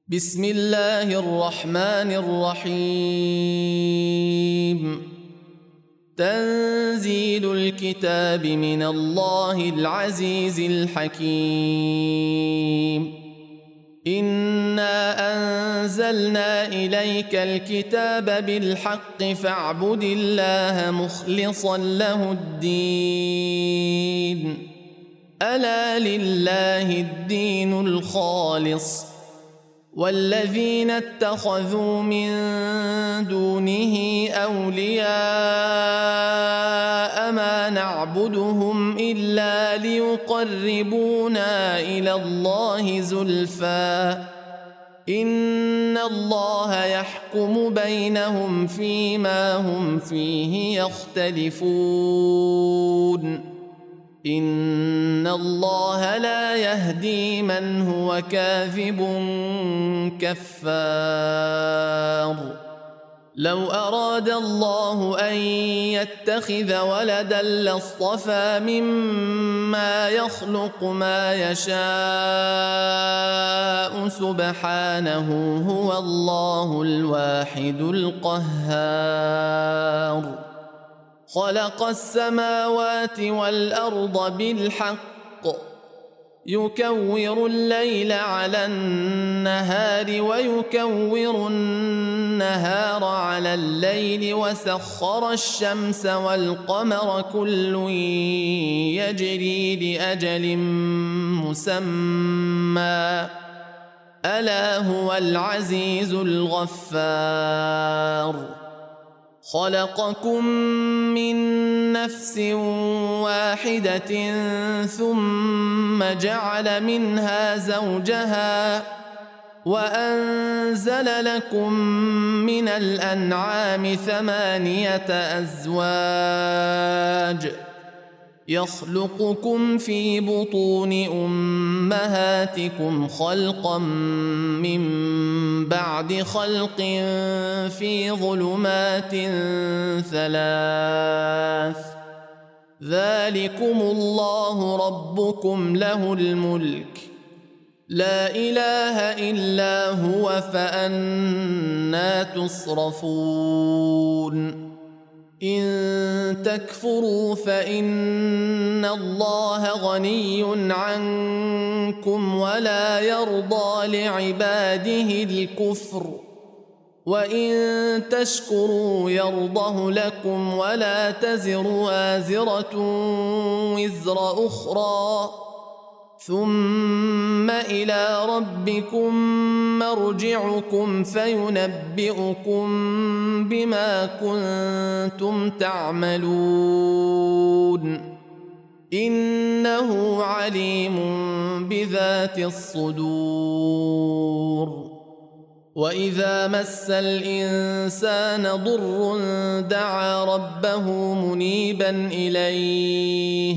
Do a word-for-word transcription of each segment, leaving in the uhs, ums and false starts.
بسم الله الرحمن الرحيم. تنزيل الكتاب من الله العزيز الحكيم. إنا أنزلنا إليك الكتاب بالحق فاعبد الله مخلصا له الدين. ألا لله الدين الخالص والذين اتخذوا من دونه أولياء ما نعبدهم إلا ليقربونا إلى الله زلفى إن الله يحكم بينهم فيما هم فيه يختلفون. إن الله لا يهدي من هو كاذب كفار. لو أراد الله أن يتخذ ولدا لاصطفى مما يخلق ما يشاء سبحانه هو الله الواحد القهار. خلق السماوات والأرض بالحق يكور الليل على النهار ويكور النهار على الليل وسخر الشمس والقمر كل يجري لأجل مسمى ألا هو العزيز الغفار. خلقكم من نفس واحدة ثم جعل منها زوجها وأنزل لكم من الأنعام ثمانية أزواج يخلقكم في بطون أمهاتكم خلقا من بعد خلق في ظلمات ثلاث ذلكم الله ربكم له الملك لا إله إلا هو فأنى تصرفون. إن تكفروا فإن الله غني عنكم ولا يرضى لعباده الكفر وإن تشكروا يرضه لكم ولا تزر وازرة وزر أخرى ثم إلى ربكم مرجعكم فينبئكم بما كنتم تعملون إنه عليم بذات الصدور. وإذا مس الإنسان ضر دعا ربه منيبا إليه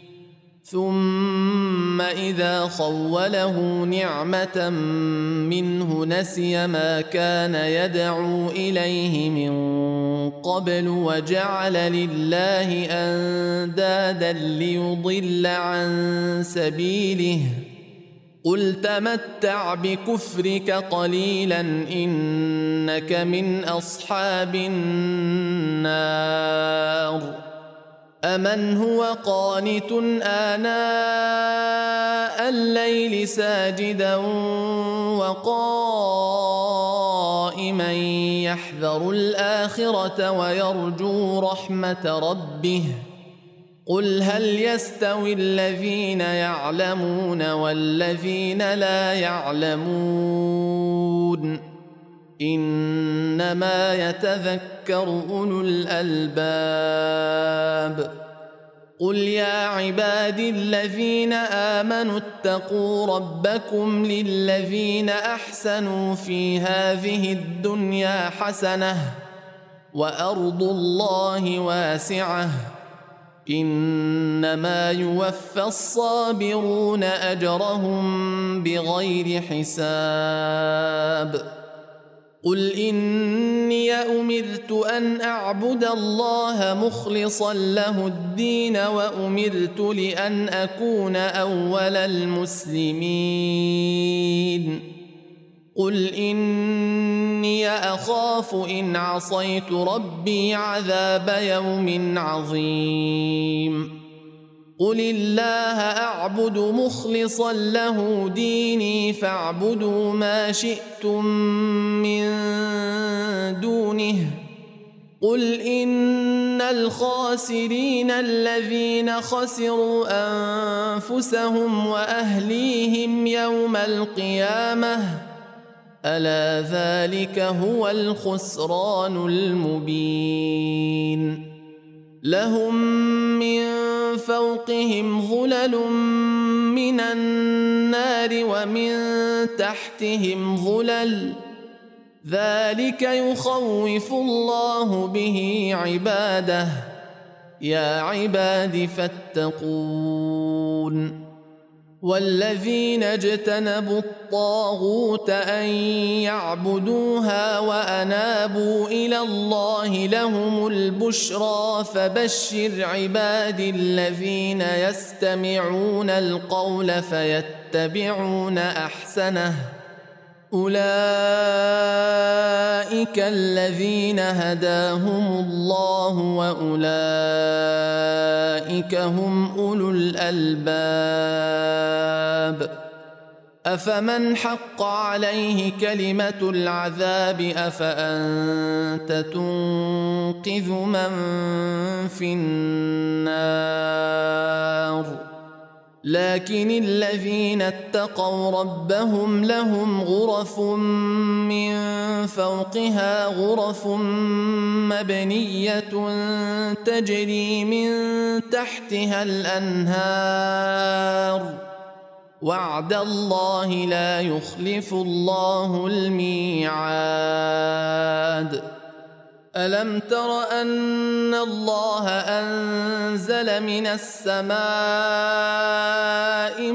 ثم إذا خوله نعمة منه نسي ما كان يدعو إليه من قبل وجعل لله أندادا ليضل عن سبيله قل تمتع بكفرك قليلا إنك من أصحاب النار. أمن هو قانت آناء الليل ساجدا وقائما يحذر الآخرة ويرجو رحمة ربه قل هل يستوي الذين يعلمون والذين لا يعلمون إنما يتذكر أولو الألباب. قل يا عبادي الذين آمنوا اتقوا ربكم للذين أحسنوا في هذه الدنيا حسنة وأرض الله واسعة إنما يوفى الصابرون أجرهم بغير حساب. قل إني أمرت أن أعبد الله مخلصا له الدين وأمرت لأن أكون أول المسلمين قل إني أخاف إن عصيت ربي عذاب يوم عظيم قل الله أعبد مخلصا له ديني فاعبدوا ما شئتم من دونه قل إن الخاسرين الذين خسروا أنفسهم وأهليهم يوم القيامة ألا ذلك هو الخسران المبين لهم من فوقهم ظلل من النار ومن تحتهم ظلل ذلك يخوف الله به عباده يا عباد فاتقون والذين اجتنبوا الطاغوت أن يعبدوها وأنابوا إلى الله لهم البشرى فبشر عبادي الذين يستمعون القول فيتبعون أحسنه أولئك الذين هداهم الله وأولئك هم أولو الألباب أفمن حق عليه كلمة العذاب أفأنت تنقذ من في النار لكن الذين اتقوا ربهم لهم غرف من فوقها غرف مبنية تجري من تحتها الأنهار وعد الله لا يخلف الله الميعاد ألم تر أن الله أنزل من السماء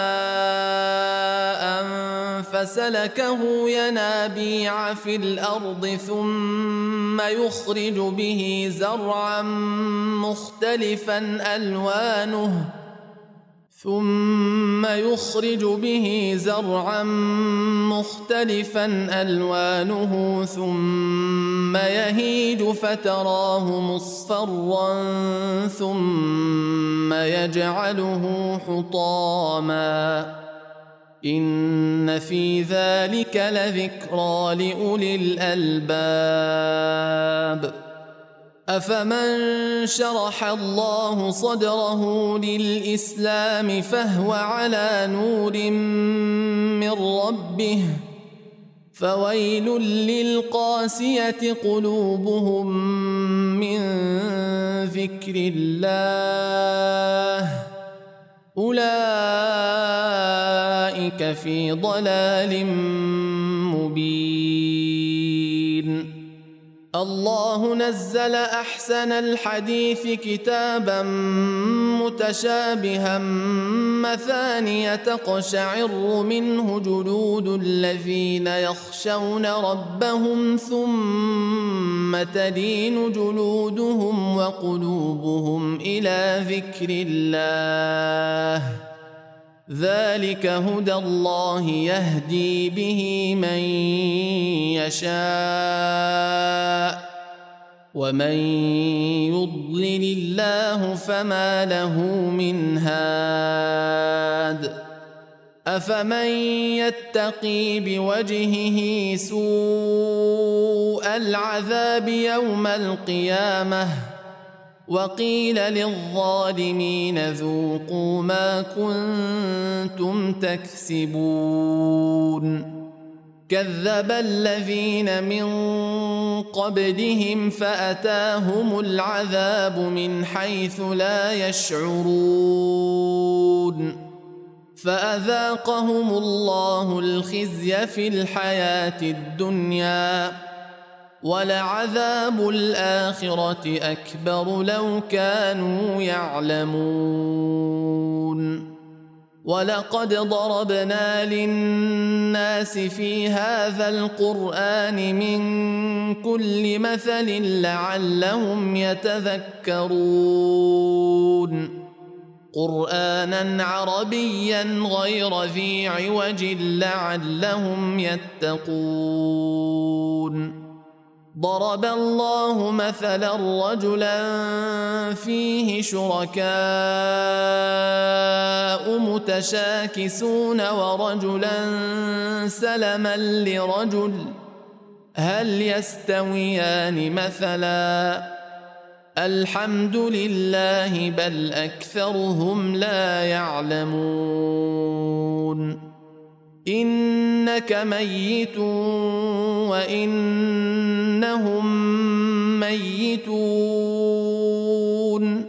ماء فسلكه ينابيع في الأرض ثم يخرج به زرعا مختلفا ألوانه ثم يخرج به زرعا مختلفا ألوانه ثم يهيج فتراه مصفرا ثم يجعله حطاما إن في ذلك لذكرى لأولي الألباب أفمن شرح الله صدره للإسلام فهو على نور من ربه فويل للقاسية قلوبهم من ذكر الله أولئك في ضلال مبين الله نزل أحسن الحديث كتابا متشابها مثانية تقشعر منه جلود الذين يخشون ربهم ثم تلين جلودهم وقلوبهم إلى ذكر الله ذلك هدى الله يهدي به من يشاء ومن يضلل الله فما له من هاد أفمن يتقي بوجهه سوء العذاب يوم القيامة وقيل للظالمين ذوقوا ما كنتم تكسبون كذب الذين من قبلهم فأتاهم العذاب من حيث لا يشعرون فأذاقهم الله الخزي في الحياة الدنيا ولعذاب الآخرة أكبر لو كانوا يعلمون ولقد ضربنا للناس في هذا القرآن من كل مثل لعلهم يتذكرون قرآنا عربيا غير ذي عوج لعلهم يتقون ضرب الله مثلا رجلا فيه شركاء متشاكسون ورجلا سلما لرجل هل يستويان مثلا الحمد لله بل أكثرهم لا يعلمون إنك ميت وإنهم ميتون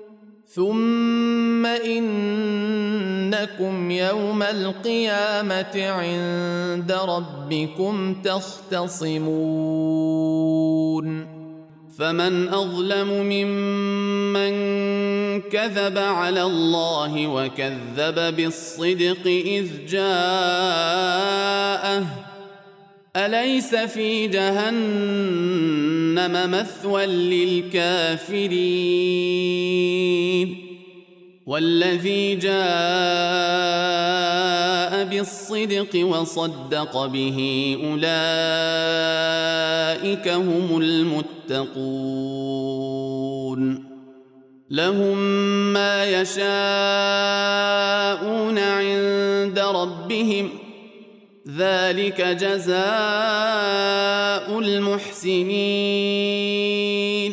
ثم إنكم يوم القيامة عند ربكم تختصمون فمن أظلم ممن كذب على الله وكذب بالصدق إذ جاءه أليس في جهنم مثوى للكافرين والذي جاء بالصدق وصدق به أولئك هم المتقون لهم ما يشاءون عند ربهم ذلك جزاء المحسنين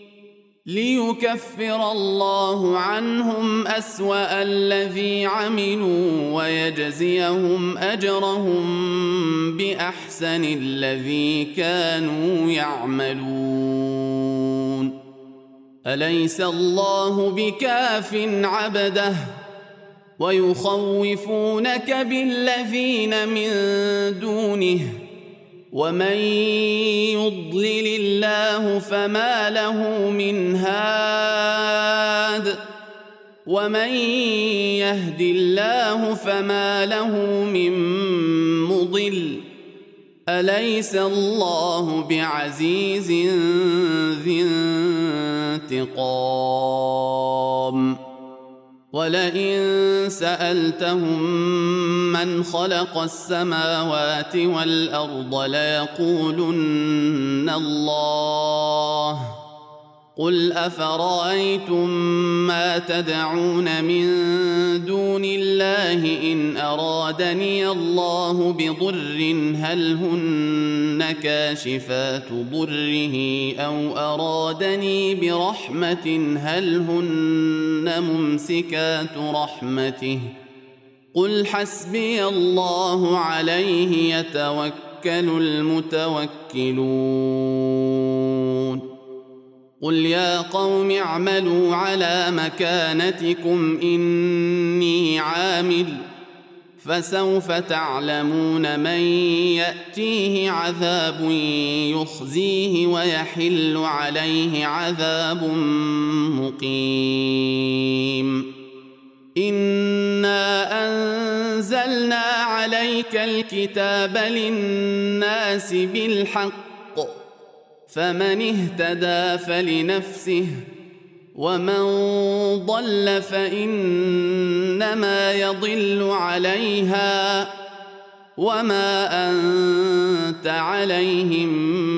ليكفر الله عنهم أسوأ الذي عملوا ويجزيهم أجرهم بأحسن الذي كانوا يعملون أليس الله بكاف عبده ويخوفونك بالذين من دونه ومن يضلل الله فما له من هاد ومن يهد الله فما له من مضل أليس الله بعزيز ذي انتقام ولئن سألتهم من خلق السماوات والأرض ليقولن الله قل أفرأيتم ما تدعون من دون الله إن أرادني الله بضر هل هن كاشفات ضره أو أرادني برحمة هل هن ممسكات رحمته قل حسبي الله عليه يتوكل المتوكلون قل يا قوم اعملوا على مكانتكم إني عامل فسوف تعلمون من يأتيه عذاب يخزيه ويحل عليه عذاب مقيم إنا أنزلنا عليك الكتاب للناس بالحق فمن اهتدى فلنفسه ومن ضل فإنما يضل عليها وما أنت عليهم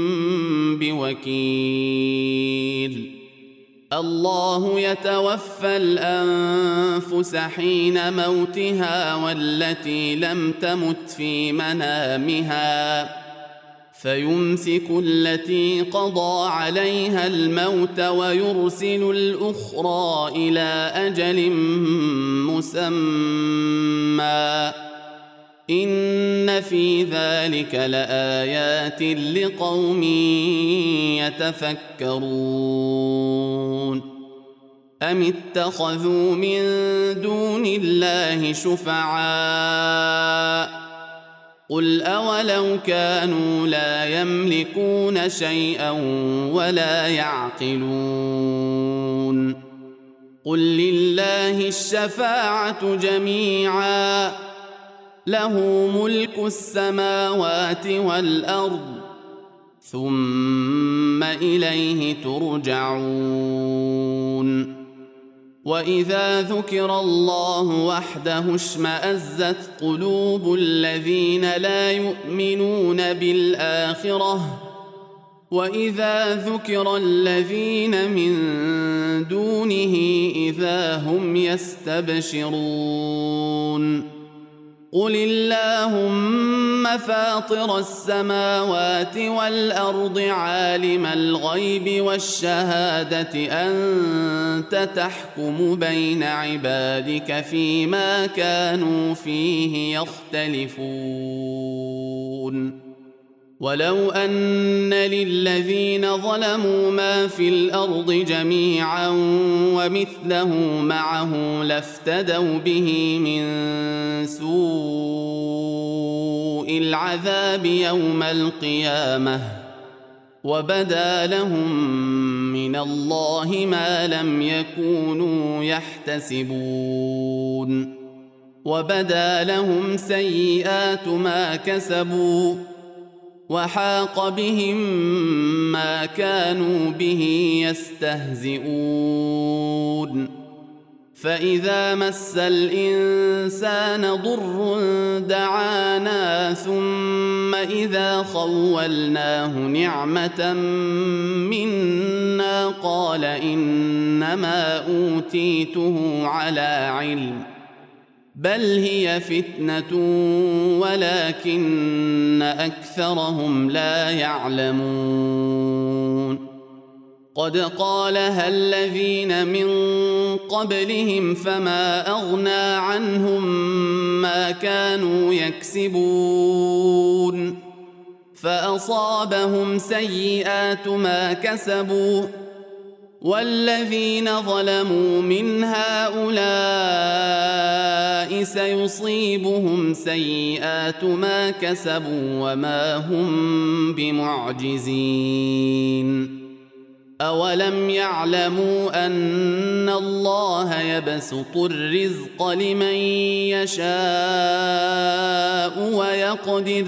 بوكيل الله يتوفى الأنفس حين موتها والتي لم تمت في منامها فيمسك التي قضى عليها الموت ويرسل الأخرى إلى أجل مسمى إن في ذلك لآيات لقوم يتفكرون أم اتخذوا من دون الله شفعاء قل أولو كانوا لا يملكون شيئا ولا يعقلون قل لله الشفاعة جميعا له ملك السماوات والأرض ثم إليه ترجعون وإذا ذكر الله وحده اشمأزت قلوب الذين لا يؤمنون بالآخرة وإذا ذكر الذين من دونه إذا هم يستبشرون قل اللهم فاطر السماوات والأرض عالم الغيب والشهادة أنت تحكم بين عبادك فيما كانوا فيه يختلفون ولو أن للذين ظلموا ما في الأرض جميعا ومثله معه لافتدوا به من سوء العذاب يوم القيامة وبدا لهم من الله ما لم يكونوا يحتسبون وبدا لهم سيئات ما كسبوا وحاق بهم ما كانوا به يستهزئون فإذا مس الإنسان ضر دعانا ثم إذا خولناه نعمة منا قال إنما أوتيته على علم بل هي فتنة ولكن أكثرهم لا يعلمون قد قالها الذين من قبلهم فما أغنى عنهم ما كانوا يكسبون فأصابهم سيئات ما كسبوا والذين ظلموا من هؤلاء سيصيبهم سيئات ما كسبوا وما هم بمعجزين أولم يعلموا أن الله يبسط الرزق لمن يشاء ويقدر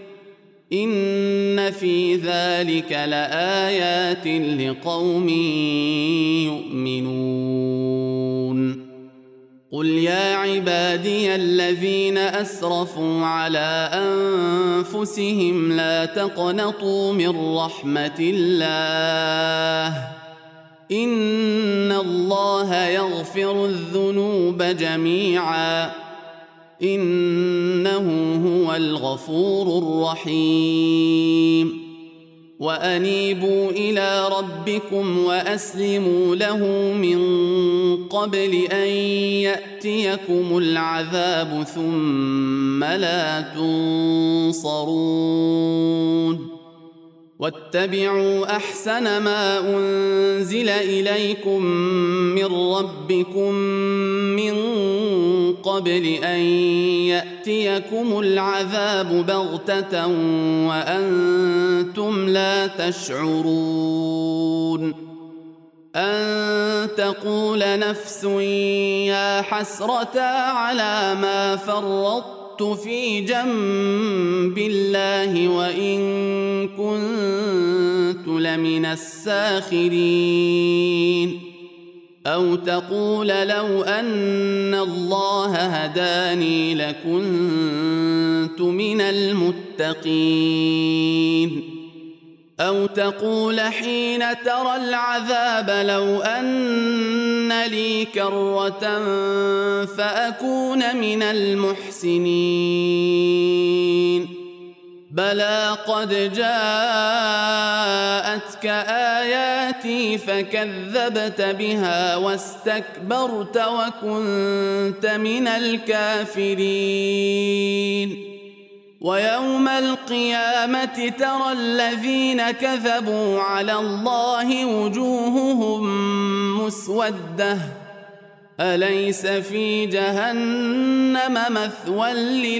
إن في ذلك لآيات لقوم يؤمنون قل يا عبادي الذين أسرفوا على أنفسهم لا تقنطوا من رحمة الله إن الله يغفر الذنوب جميعا إنه هو الغفور الرحيم وأنيبوا إلى ربكم وأسلموا له من قبل أن يأتيكم العذاب ثم لا تنصرون واتبعوا أحسن ما أنزل إليكم من ربكم من قبل أن يأتيكم العذاب بغتة وأنتم لا تشعرون أن تقول نفس يا حسرة على ما فرطت في جنب الله وإن كنت لمن الساخرين أو تقول لو أن الله هداني لكنت من المتقين أو تقول حين ترى العذاب لو أن لي كرة فأكون من المحسنين بلى قد جاءتك آياتي فكذبت بها واستكبرت وكنت من الكافرين ويوم القيامة ترى الذين كذبوا على الله وجوههم مسودة أليس في جهنم مثوى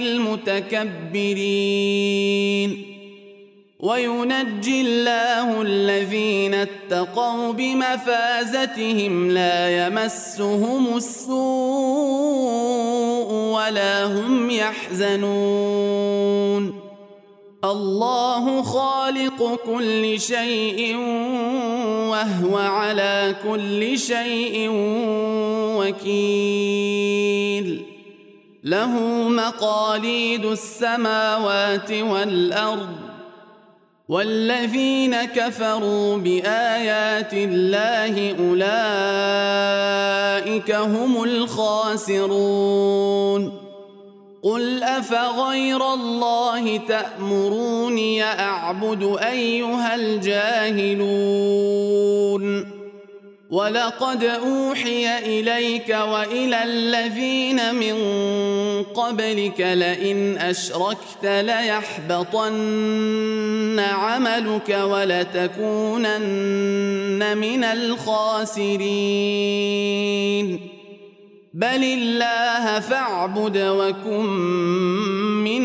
للمتكبرين وينجي الله الذين اتقوا بمفازتهم لا يمسهم السوء ولا هم يحزنون الله خالق كل شيء وهو على كل شيء وكيل له مقاليد السماوات والأرض والذين كفروا بآيات الله أولئك هم الخاسرون قل أفغير الله تأمروني أعبد أيها الجاهلون ولقد أوحي إليك وإلى الذين من قبلك لئن أشركت ليحبطن عملك ولتكونن من الخاسرين بل الله فاعبد وكن من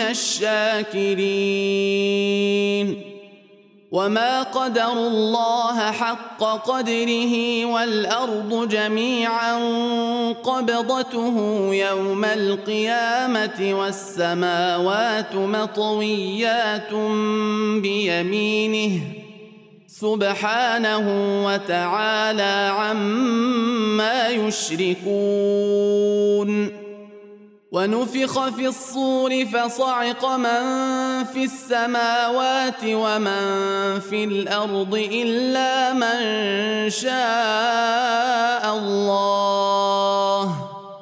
الشاكرين وما قدروا الله حق قدره والأرض جميعا قبضته يوم القيامة والسماوات مطويات بيمينه سبحانه وتعالى عما يشركون ونفخ في الصور فصعق من في السماوات ومن في الأرض إلا من شاء الله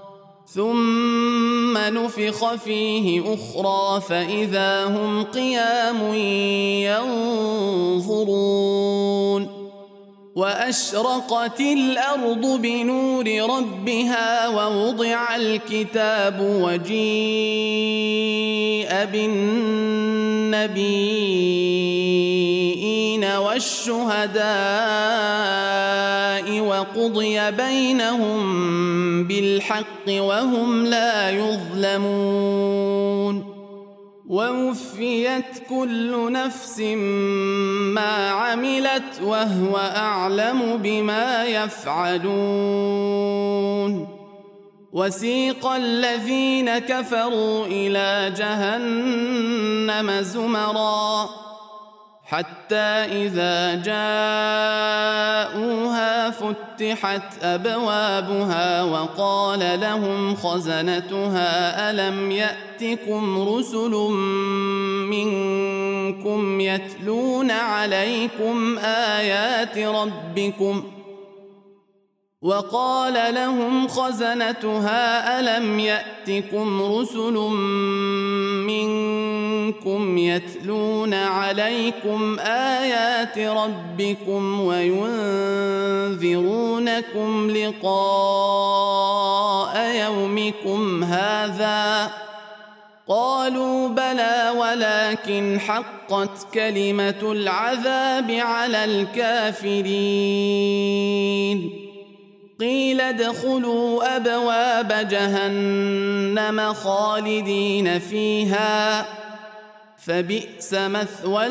ثم نفخ فيه أخرى فإذا هم قيام ينظرون وأشرقت الأرض بنور ربها ووضع الكتاب وجيء بالنبيين والشهداء وقضي بينهم بالحق وهم لا يظلمون ووفيت كل نفس ما عملت وهو أعلم بما يفعلون وسيق الذين كفروا إلى جهنم زمرا حتى إذا جاءوها فتحت أبوابها وقال لهم خزنتها ألم يأتكم رسل منكم يتلون عليكم آيات ربكم وقال لهم خزنتها ألم يأتكم رسل منكم يتلون عليكم آيات ربكم وينذرونكم لقاء يومكم هذا قالوا بلى ولكن حقت كلمة العذاب على الكافرين قيل ادخلوا أبواب جهنم خالدين فيها فبئس مثوى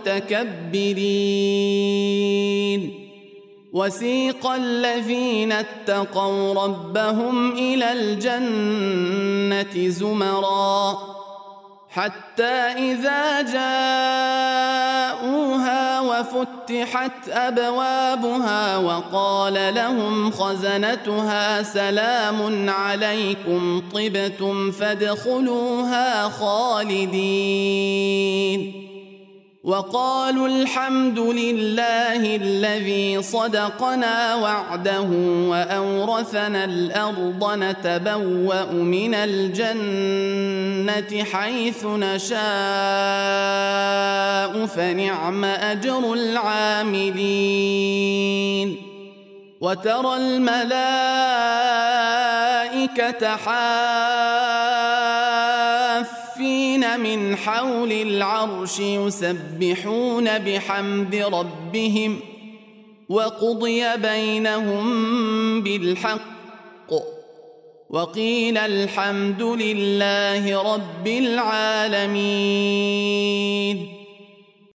المتكبرين وسيق الذين اتقوا ربهم إلى الجنة زمرا حتى إذا جاءوها وفتحت أبوابها وقال لهم خزنتها سلام عليكم طبتم فادخلوها خالدين وقالوا الحمد لله الذي صدقنا وعده وأورثنا الأرض نتبوأ من الجنة حيث نشاء فنعم أجر العاملين وترى الملائكة حافين من حول العرش يسبحون بحمد ربهم وقضي بينهم بالحق وقيل الحمد لله رب العالمين